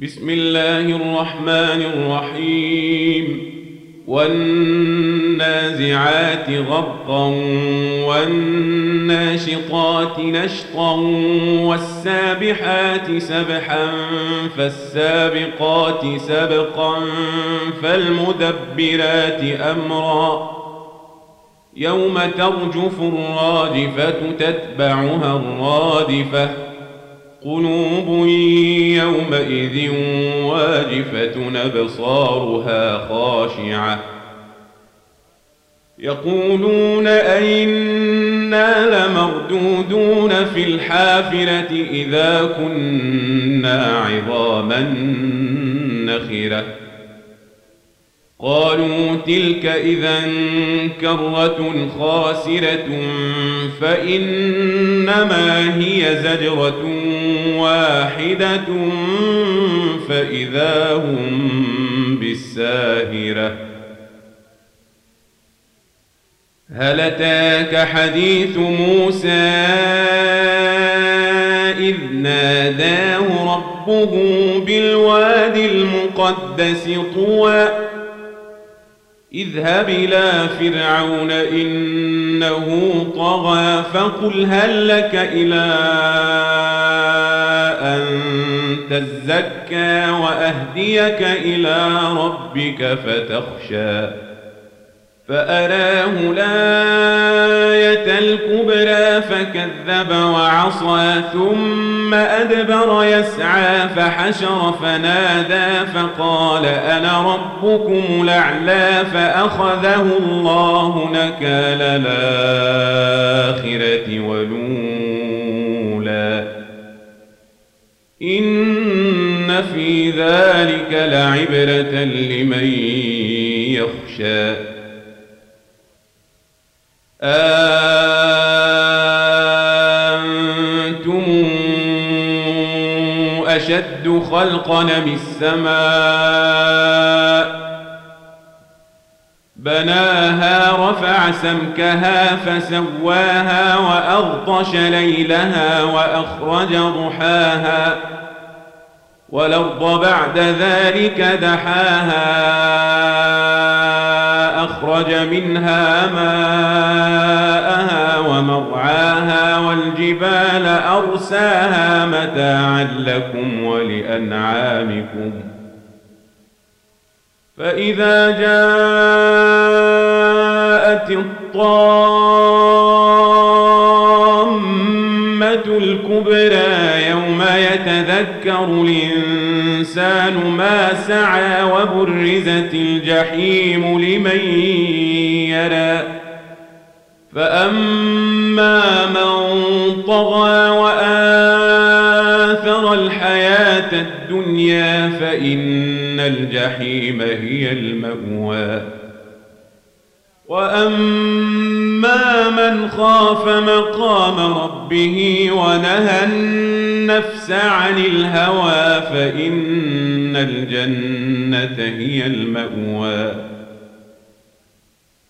بسم الله الرحمن الرحيم والنازعات غرقا والناشطات نشطا والسابحات سبحا فالسابقات سبقا فالمدبرات أمرا يوم ترجف الراجفة تتبعها الرادفة قلوب يومئذ واجفة أبصارها خاشعة يقولون أئنا لمردودون في الحافرة إذا كنا عظاما نخرة قالوا تلك إذا كرة خاسرة فإنما هي زجرة واحدة فإذا هم بالساهرة هل أتاك حديث موسى إذ ناداه ربه بالواد المقدس طوى اذهب إلى فرعون إنه طغى فقل هل لك إلى أن تزكى وأهديك إلى ربك فتخشى فأراه الآية الكبرى فكذب وعصى ثم أدبر يسعى فحشر فنادى فقال أنا ربكم الأعلى فأخذه الله نكال الآخرة والأولى إن في ذلك لعبرة لمن يخشى أنتم أشد خلقا أم السماء بناها رفع سمكها فسواها وأغطش ليلها وأخرج ضحاها والأرض بعد ذلك دحاها أخرج منها ماءها ومرعاها والجبال أرساها متاعا لكم ولأنعامكم فإذا جاءت الطامة الكبرى يوم يتذكر الإنسان ما سعى وبرزت الجحيم لمن يرى فأما من طغى وآثر الحياة الدنيا فإن الجحيم هي المأوى وأما من خاف مقام ربه ونهى النفس عن الهوى فإن الجنة هي المأوى